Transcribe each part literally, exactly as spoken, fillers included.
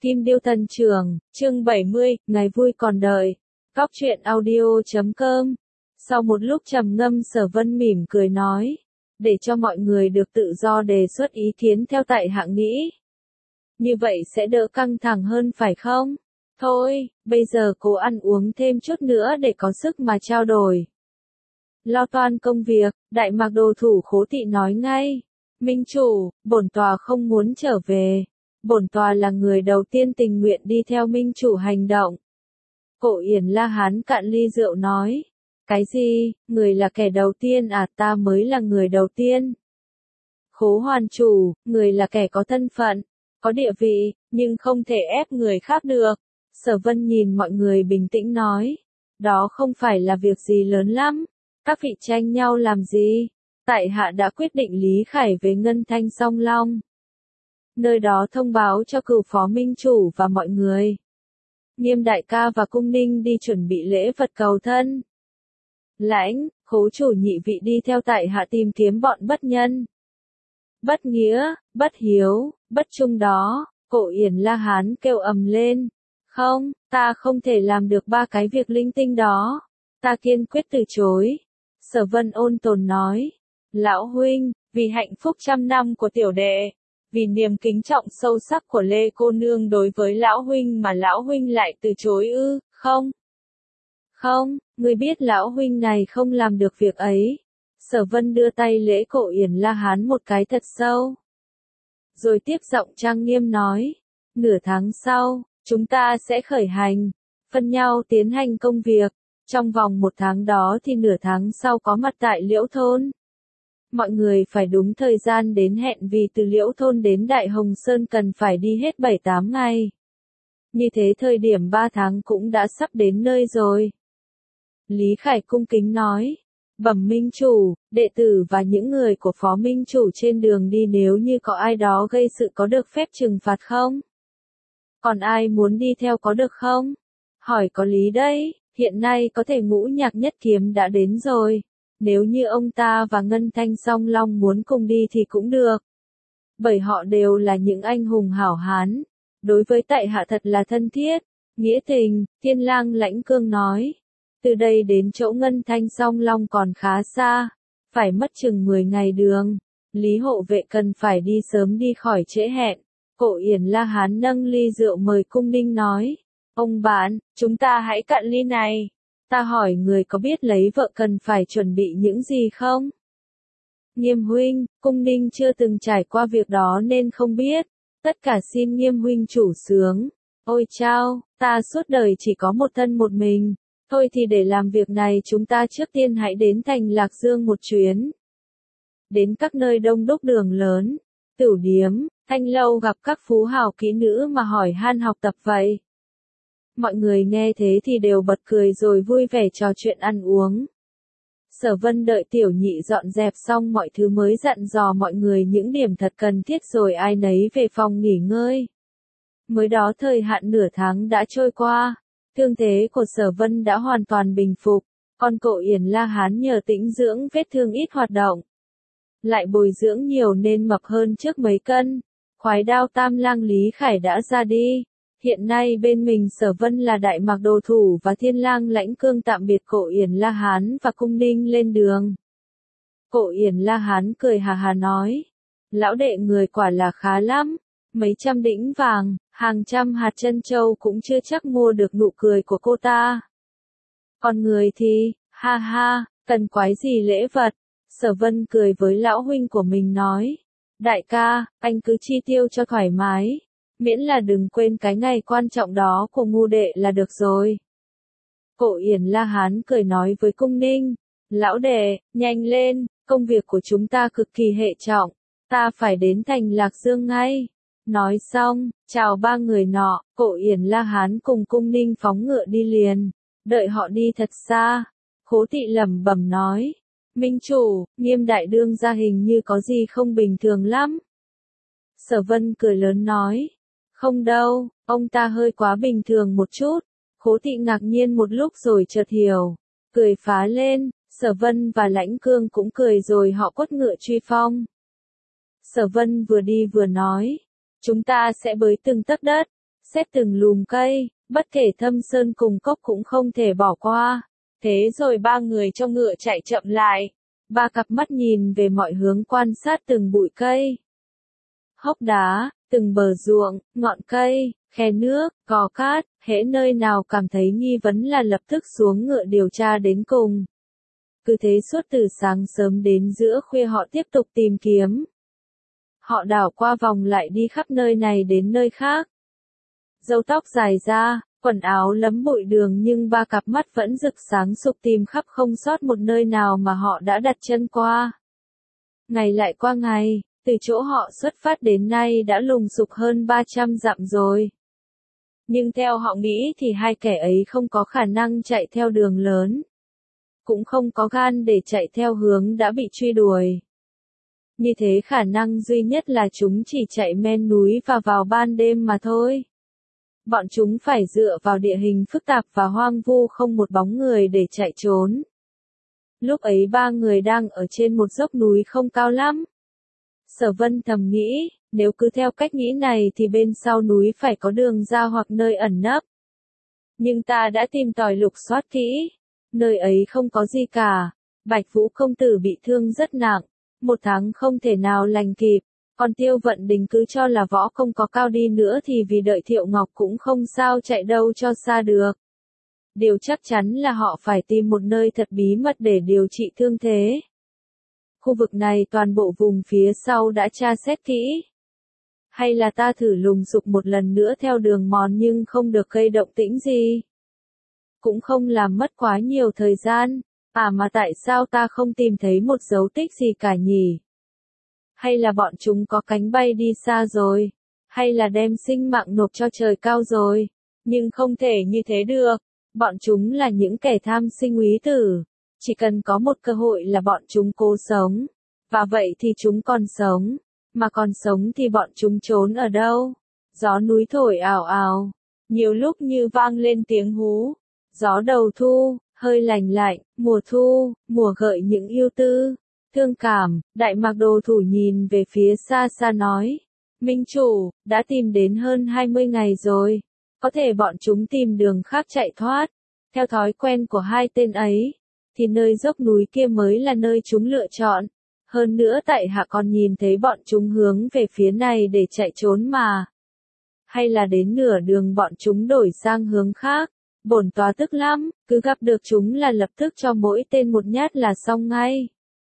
Kim Điêu Thần Trưởng, chương bảy mươi, ngày vui còn đợi. Góc truyện audio chấm com. Sau một lúc trầm ngâm, Sở Vân mỉm cười nói, để cho mọi người được tự do đề xuất ý kiến theo tại hạ nghĩ. Như vậy sẽ đỡ căng thẳng hơn phải không? Thôi, bây giờ cố ăn uống thêm chút nữa để có sức mà trao đổi. Lo toan công việc, Đại Mạc Đồ Thủ Khố Thị nói ngay. Minh chủ, bổn tòa không muốn trở về. Bổn tòa là người đầu tiên tình nguyện đi theo minh chủ hành động. Cổ Yển La Hán cạn ly rượu nói. Cái gì, người là kẻ đầu tiên à, ta mới là người đầu tiên. Khố Hoàn chủ, người là kẻ có thân phận, có địa vị, nhưng không thể ép người khác được. Sở Vân nhìn mọi người bình tĩnh nói. Đó không phải là việc gì lớn lắm. Các vị tranh nhau làm gì? Tại hạ đã quyết định lý khải về Ngân Thanh Song Long. Nơi đó thông báo cho cửu phó minh chủ và mọi người. Nghiêm đại ca và cung ninh đi chuẩn bị lễ vật cầu thân. Lãnh, khố chủ nhị vị đi theo tại hạ tìm kiếm bọn bất nhân. Bất nghĩa, bất hiếu, bất trung đó, Cổ Yển La Hán kêu ầm lên. Không, ta không thể làm được ba cái việc linh tinh đó. Ta kiên quyết từ chối. Sở Vân ôn tồn nói. Lão huynh, vì hạnh phúc trăm năm của tiểu đệ, vì niềm kính trọng sâu sắc của Lê cô nương đối với lão huynh mà lão huynh lại từ chối ư, không? Không, ngươi biết lão huynh này không làm được việc ấy. Sở Vân đưa tay lễ Cổ Yển La Hán một cái thật sâu. Rồi tiếp giọng trang nghiêm nói, nửa tháng sau, chúng ta sẽ khởi hành, phân nhau tiến hành công việc. Trong vòng một tháng đó thì nửa tháng sau có mặt tại Liễu Thôn. Mọi người phải đúng thời gian đến hẹn vì từ Liễu Thôn đến Đại Hồng Sơn cần phải đi hết bảy tám ngày. Như thế thời điểm ba tháng cũng đã sắp đến nơi rồi. Lý Khải cung kính nói, bẩm minh chủ, đệ tử và những người của phó minh chủ trên đường đi nếu như có ai đó gây sự có được phép trừng phạt không? Còn ai muốn đi theo có được không? Hỏi có lý đấy, hiện nay có thể Ngũ Nhạc Nhất Kiếm đã đến rồi. Nếu như ông ta và Ngân Thanh Song Long muốn cùng đi thì cũng được. Bởi họ đều là những anh hùng hảo hán. Đối với tại hạ thật là thân thiết, nghĩa tình, Thiên Lang Lãnh Cương nói. Từ đây đến chỗ Ngân Thanh Song Long còn khá xa. Phải mất chừng mười ngày đường. Lý hộ vệ cần phải đi sớm đi khỏi trễ hẹn. Cổ Yển La Hán nâng ly rượu mời cung ninh nói. Ông bạn, chúng ta hãy cạn ly này. Ta hỏi người có biết lấy vợ cần phải chuẩn bị những gì không? Nghiêm huynh, cung ninh chưa từng trải qua việc đó nên không biết. Tất cả xin Nghiêm huynh chủ sướng. Ôi chao, ta suốt đời chỉ có một thân một mình. Thôi thì để làm việc này chúng ta trước tiên hãy đến thành Lạc Dương một chuyến. Đến các nơi đông đúc đường lớn, tửu điếm, thanh lâu gặp các phú hào kỹ nữ mà hỏi han học tập vậy. Mọi người nghe thế thì đều bật cười rồi vui vẻ trò chuyện ăn uống. Sở Vân đợi tiểu nhị dọn dẹp xong mọi thứ mới dặn dò mọi người những điểm thật cần thiết rồi ai nấy về phòng nghỉ ngơi. Mới đó thời hạn nửa tháng đã trôi qua, thương thế của Sở Vân đã hoàn toàn bình phục, còn Cổ Yển La Hán nhờ tĩnh dưỡng vết thương ít hoạt động. Lại bồi dưỡng nhiều nên mập hơn trước mấy cân. Khoái đao Tam Lang Lý Khải đã ra đi. Hiện nay bên mình Sở Vân là Đại Mạc Đồ Thủ và Thiên Lang Lãnh Cương tạm biệt Cổ Yển La Hán và cung ninh lên đường. Cổ Yển La Hán cười hà hà nói. Lão đệ người quả là khá lắm. Mấy trăm đĩnh vàng, hàng trăm hạt trân châu cũng chưa chắc mua được nụ cười của cô ta. Còn người thì, ha ha, cần quái gì lễ vật. Sở Vân cười với lão huynh của mình nói. Đại ca, anh cứ chi tiêu cho thoải mái. Miễn là đừng quên cái ngày quan trọng đó của ngu đệ là được rồi. Cổ Yển La Hán cười nói với cung ninh. Lão đệ, nhanh lên, công việc của chúng ta cực kỳ hệ trọng. Ta phải đến thành Lạc Dương ngay. Nói xong, chào ba người nọ, Cổ Yển La Hán cùng cung ninh phóng ngựa đi liền. Đợi họ đi thật xa. Khố Thị lẩm bẩm nói. Minh chủ, Nghiêm đại đương gia hình như có gì không bình thường lắm. Sở Vân cười lớn nói. Không đâu, ông ta hơi quá bình thường một chút. Khố Thị ngạc nhiên một lúc rồi chợt hiểu. Cười phá lên, Sở Vân và Lãnh Cương cũng cười rồi họ quất ngựa truy phong. Sở Vân vừa đi vừa nói. Chúng ta sẽ bới từng tấc đất. xét từng lùm cây, bất kể thâm sơn cùng cốc cũng không thể bỏ qua. Thế rồi ba người cho ngựa chạy chậm lại. Ba cặp mắt nhìn về mọi hướng quan sát từng bụi cây, hốc đá, từng bờ ruộng, ngọn cây, khe nước, cỏ cát, hễ nơi nào cảm thấy nghi vấn là lập tức xuống ngựa điều tra đến cùng. Cứ thế suốt từ sáng sớm đến giữa khuya họ tiếp tục tìm kiếm. Họ đảo qua vòng lại đi khắp nơi này đến nơi khác. Râu tóc dài ra, quần áo lấm bụi đường nhưng ba cặp mắt vẫn rực sáng sục tìm khắp không sót một nơi nào mà họ đã đặt chân qua. Ngày lại qua ngày, từ chỗ họ xuất phát đến nay đã lùng sục hơn ba trăm dặm rồi. Nhưng theo họ nghĩ thì hai kẻ ấy không có khả năng chạy theo đường lớn. Cũng không có gan để chạy theo hướng đã bị truy đuổi. Như thế khả năng duy nhất là chúng chỉ chạy men núi và vào ban đêm mà thôi. Bọn chúng phải dựa vào địa hình phức tạp và hoang vu không một bóng người để chạy trốn. Lúc ấy ba người đang ở trên một dốc núi không cao lắm. Sở Vân thầm nghĩ, nếu cứ theo cách nghĩ này thì bên sau núi phải có đường ra hoặc nơi ẩn nấp. Nhưng ta đã tìm tòi lục soát kỹ, nơi ấy không có gì cả. Bạch Vũ công tử bị thương rất nặng, một tháng không thể nào lành kịp. Còn Tiêu Vận Đình cứ cho là võ công có cao đi nữa thì vì đợi Thiệu Ngọc cũng không sao chạy đâu cho xa được. Điều chắc chắn là họ phải tìm một nơi thật bí mật để điều trị thương thế. Khu vực này toàn bộ vùng phía sau đã tra xét kỹ. Hay là ta thử lùng sục một lần nữa theo đường mòn nhưng không được gây động tĩnh gì. Cũng không làm mất quá nhiều thời gian. À mà tại sao ta không tìm thấy một dấu tích gì cả nhỉ? Hay là bọn chúng có cánh bay đi xa rồi? Hay là đem sinh mạng nộp cho trời cao rồi? Nhưng không thể như thế được. Bọn chúng là những kẻ tham sinh úy tử. Chỉ cần có một cơ hội là bọn chúng cố sống. Và vậy thì chúng còn sống. Mà còn sống thì bọn chúng trốn ở đâu? Gió núi thổi ào ào. Nhiều lúc như vang lên tiếng hú. Gió đầu thu, hơi lành lạnh, mùa thu, mùa gợi những yêu tư. Thương cảm, Đại Mạc Đồ Thủ nhìn về phía xa xa nói. Minh chủ, đã tìm đến hơn hai mươi ngày rồi. Có thể bọn chúng tìm đường khác chạy thoát. Theo thói quen của hai tên ấy, thì nơi dốc núi kia mới là nơi chúng lựa chọn. Hơn nữa tại hạ còn nhìn thấy bọn chúng hướng về phía này để chạy trốn mà. Hay là đến nửa đường bọn chúng đổi sang hướng khác. Bổn tòa tức lắm, cứ gặp được chúng là lập tức cho mỗi tên một nhát là xong ngay.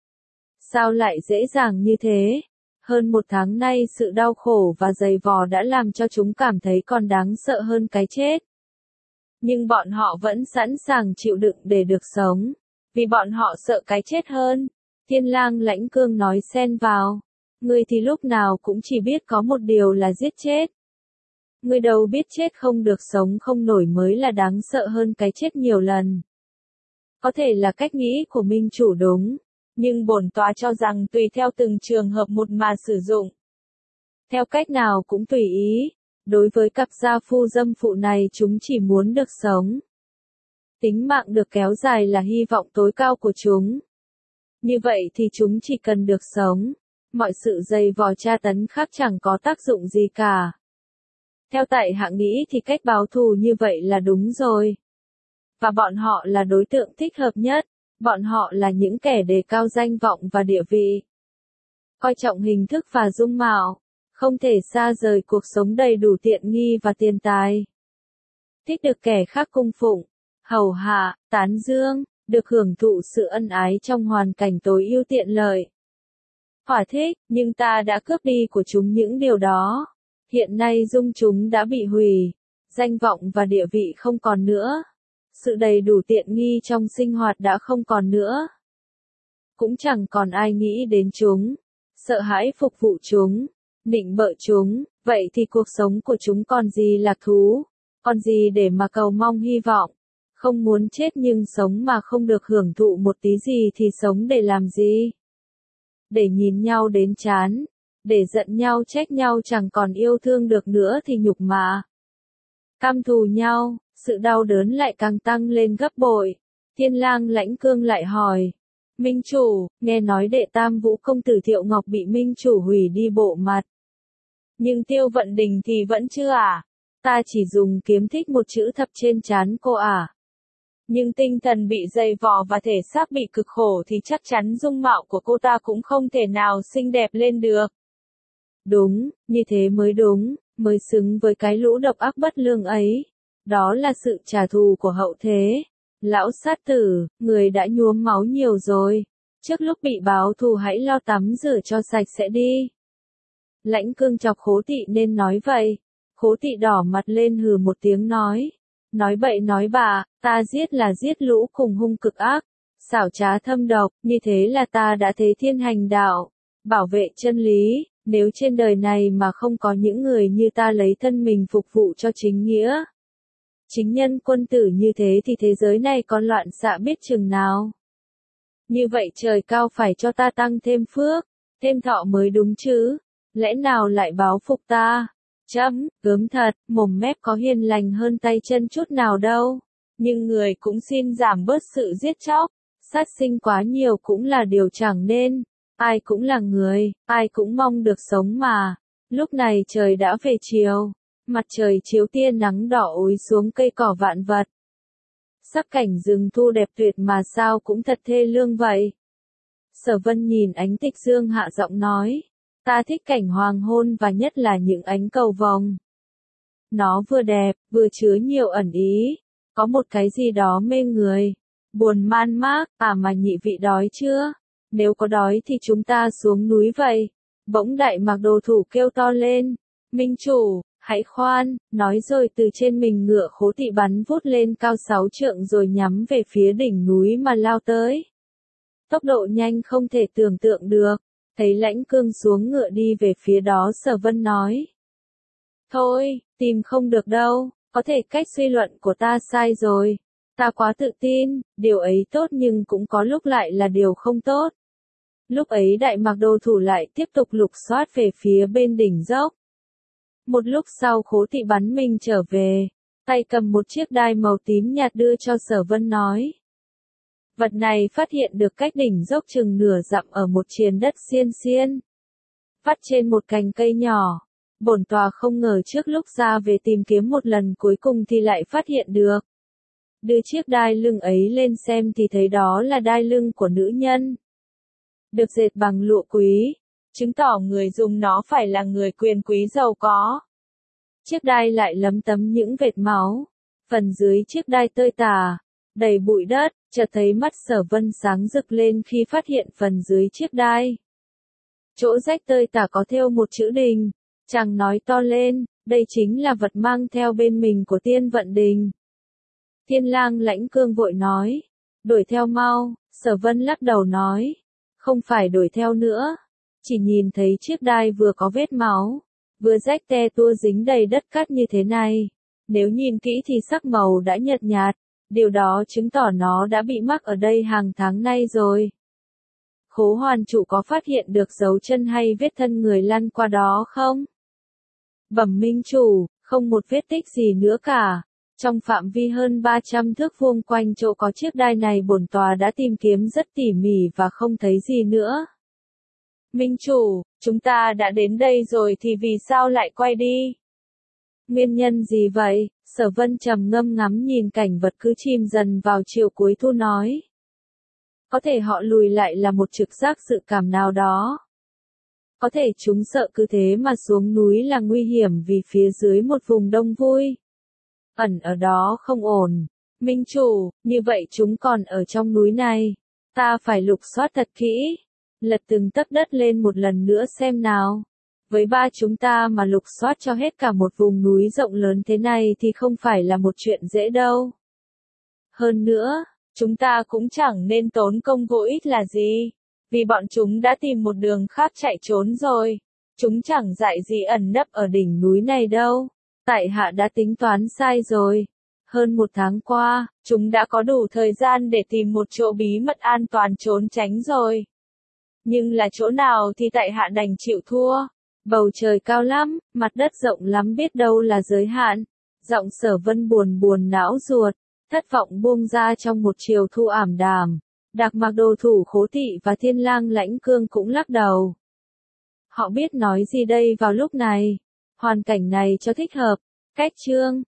Sao lại dễ dàng như thế? Hơn một tháng nay sự đau khổ và dày vò đã làm cho chúng cảm thấy còn đáng sợ hơn cái chết. Nhưng bọn họ vẫn sẵn sàng chịu đựng để được sống. Vì bọn họ sợ cái chết hơn. Thiên Lang Lãnh Cương nói xen vào. Ngươi thì lúc nào cũng chỉ biết có một điều là giết chết. Ngươi đâu biết chết không được sống không nổi mới là đáng sợ hơn cái chết nhiều lần. Có thể là cách nghĩ của Minh chủ đúng. Nhưng bổn tòa cho rằng tùy theo từng trường hợp một mà sử dụng. Theo cách nào cũng tùy ý. Đối với cặp gia phu dâm phụ này chúng chỉ muốn được sống. Tính mạng được kéo dài là hy vọng tối cao của chúng. Như vậy thì chúng chỉ cần được sống. Mọi sự dày vò tra tấn khác chẳng có tác dụng gì cả. Theo tại hạ nghĩ thì cách báo thù như vậy là đúng rồi. Và bọn họ là đối tượng thích hợp nhất. Bọn họ là những kẻ đề cao danh vọng và địa vị. Coi trọng hình thức và dung mạo. Không thể xa rời cuộc sống đầy đủ tiện nghi và tiền tài. Thích được kẻ khác cung phụng, hầu hạ, tán dương, được hưởng thụ sự ân ái trong hoàn cảnh tối ưu tiện lợi. Hỏa thích, nhưng ta đã cướp đi của chúng những điều đó. Hiện nay dung chúng đã bị hủy. Danh vọng và địa vị không còn nữa. Sự đầy đủ tiện nghi trong sinh hoạt đã không còn nữa. Cũng chẳng còn ai nghĩ đến chúng. Sợ hãi phục vụ chúng. Nịnh bợ chúng. Vậy thì cuộc sống của chúng còn gì lạc thú. Còn gì để mà cầu mong hy vọng. Không muốn chết nhưng sống mà không được hưởng thụ một tí gì thì sống để làm gì? Để nhìn nhau đến chán. Để giận nhau trách nhau chẳng còn yêu thương được nữa thì nhục mà. Căm thù nhau, sự đau đớn lại càng tăng lên gấp bội. Thiên Lang Lãnh Cương lại hỏi. Minh chủ, nghe nói đệ tam vũ công tử Thiệu Ngọc bị minh chủ hủy đi bộ mặt. Nhưng Tiêu Vận Đình thì vẫn chưa à? Ta chỉ dùng kiếm thích một chữ thập trên trán cô à. Nhưng tinh thần bị dày vò và thể xác bị cực khổ thì chắc chắn dung mạo của cô ta cũng không thể nào xinh đẹp lên được. Đúng, như thế mới đúng, mới xứng với cái lũ độc ác bất lương ấy. Đó là sự trả thù của hậu thế. Lão sát tử, người đã nhuốm máu nhiều rồi. Trước lúc bị báo thù hãy lo tắm rửa cho sạch sẽ đi. Lãnh Cương chọc Khố Tị nên nói vậy. Khố Tị đỏ mặt lên hừ một tiếng nói. Nói bậy nói bạ, ta giết là giết lũ cùng hung cực ác. Xảo trá thâm độc, như thế là ta đã thế thiên hành đạo. Bảo vệ chân lý, nếu trên đời này mà không có những người như ta lấy thân mình phục vụ cho chính nghĩa. Chính nhân quân tử như thế thì thế giới này còn loạn xạ biết chừng nào. Như vậy trời cao phải cho ta tăng thêm phước, thêm thọ mới đúng chứ, lẽ nào lại báo phục ta? Chấm, gớm thật, mồm mép có hiền lành hơn tay chân chút nào đâu, nhưng người cũng xin giảm bớt sự giết chóc, sát sinh quá nhiều cũng là điều chẳng nên, ai cũng là người, ai cũng mong được sống mà. Lúc này trời đã về chiều, mặt trời chiếu tia nắng đỏ ối xuống cây cỏ vạn vật. Sắc cảnh rừng thu đẹp tuyệt mà sao cũng thật thê lương vậy. Sở Vân nhìn ánh tịch dương hạ giọng nói, ta thích cảnh hoàng hôn và nhất là những ánh cầu vồng. Nó vừa đẹp, vừa chứa nhiều ẩn ý, có một cái gì đó mê người, buồn man mác, à mà nhị vị đói chưa? Nếu có đói thì chúng ta xuống núi vậy. Bỗng Đại Mạc Đồ Thủ kêu to lên, Minh chủ, hãy khoan, nói rồi từ trên mình ngựa Khố Tị bắn vút lên cao sáu trượng rồi nhắm về phía đỉnh núi mà lao tới. Tốc độ nhanh không thể tưởng tượng được, thấy Lãnh Cương xuống ngựa đi về phía đó Sở Vân nói. Thôi, tìm không được đâu, có thể cách suy luận của ta sai rồi. Ta quá tự tin, điều ấy tốt nhưng cũng có lúc lại là điều không tốt. Lúc ấy Đại Mạc Đồ Thủ lại tiếp tục lục soát về phía bên đỉnh dốc. Một lúc sau Khố Tị bắn mình trở về, tay cầm một chiếc đai màu tím nhạt đưa cho Sở Vân nói. Vật này phát hiện được cách đỉnh dốc chừng nửa dặm ở một triền đất xiên xiên. Vắt trên một cành cây nhỏ, bổn tòa không ngờ trước lúc ra về tìm kiếm một lần cuối cùng thì lại phát hiện được. Đưa chiếc đai lưng ấy lên xem thì thấy đó là đai lưng của nữ nhân. Được dệt bằng lụa quý, chứng tỏ người dùng nó phải là người quyền quý giàu có. Chiếc đai lại lấm tấm những vệt máu, phần dưới chiếc đai tơi tả, đầy bụi đất, chợt thấy mắt Sở Vân sáng rực lên khi phát hiện phần dưới chiếc đai. Chỗ rách tơi tả có thêu một chữ đình, chàng nói to lên, đây chính là vật mang theo bên mình của Tiên Vận Đình. Thiên Lang Lãnh Cương vội nói, đuổi theo mau. Sở Vân lắc đầu nói, không phải đuổi theo nữa, chỉ nhìn thấy chiếc đai vừa có vết máu, vừa rách te tua dính đầy đất cát như thế này, nếu nhìn kỹ thì sắc màu đã nhợt nhạt, điều đó chứng tỏ nó đã bị mắc ở đây hàng tháng nay rồi. Khố Hoàn chủ có phát hiện được dấu chân hay vết thân người lăn qua đó không? Bẩm minh chủ, không một vết tích gì nữa cả. Trong phạm vi hơn ba trăm thước vuông quanh chỗ có chiếc đai này bổn tòa đã tìm kiếm rất tỉ mỉ và không thấy gì nữa. Minh chủ, chúng ta đã đến đây rồi thì vì sao lại quay đi? Nguyên nhân gì vậy? Sở Vân trầm ngâm ngắm nhìn cảnh vật cứ chìm dần vào chiều cuối thu nói. Có thể họ lùi lại là một trực giác dự cảm nào đó. Có thể chúng sợ cứ thế mà xuống núi là nguy hiểm vì phía dưới một vùng đông vui. Ẩn ở đó không ổn. Minh chủ, như vậy chúng còn ở trong núi này. Ta phải lục soát thật kỹ. Lật từng tấc đất lên một lần nữa xem nào. Với ba chúng ta mà lục soát cho hết cả một vùng núi rộng lớn thế này thì không phải là một chuyện dễ đâu. Hơn nữa, chúng ta cũng chẳng nên tốn công vô ích là gì. Vì bọn chúng đã tìm một đường khác chạy trốn rồi. Chúng chẳng dại gì ẩn nấp ở đỉnh núi này đâu. Tại hạ đã tính toán sai rồi. Hơn một tháng qua, chúng đã có đủ thời gian để tìm một chỗ bí mật an toàn trốn tránh rồi. Nhưng là chỗ nào thì tại hạ đành chịu thua. Bầu trời cao lắm, mặt đất rộng lắm biết đâu là giới hạn. Giọng Sở Vân buồn buồn não ruột, thất vọng buông ra trong một chiều thu ảm đạm. Đại Mạc Đồ Thủ Khố Tị và Thiên Lang Lãnh Cương cũng lắc đầu. Họ biết nói gì đây vào lúc này. Hoàn cảnh này cho thích hợp, Cách chương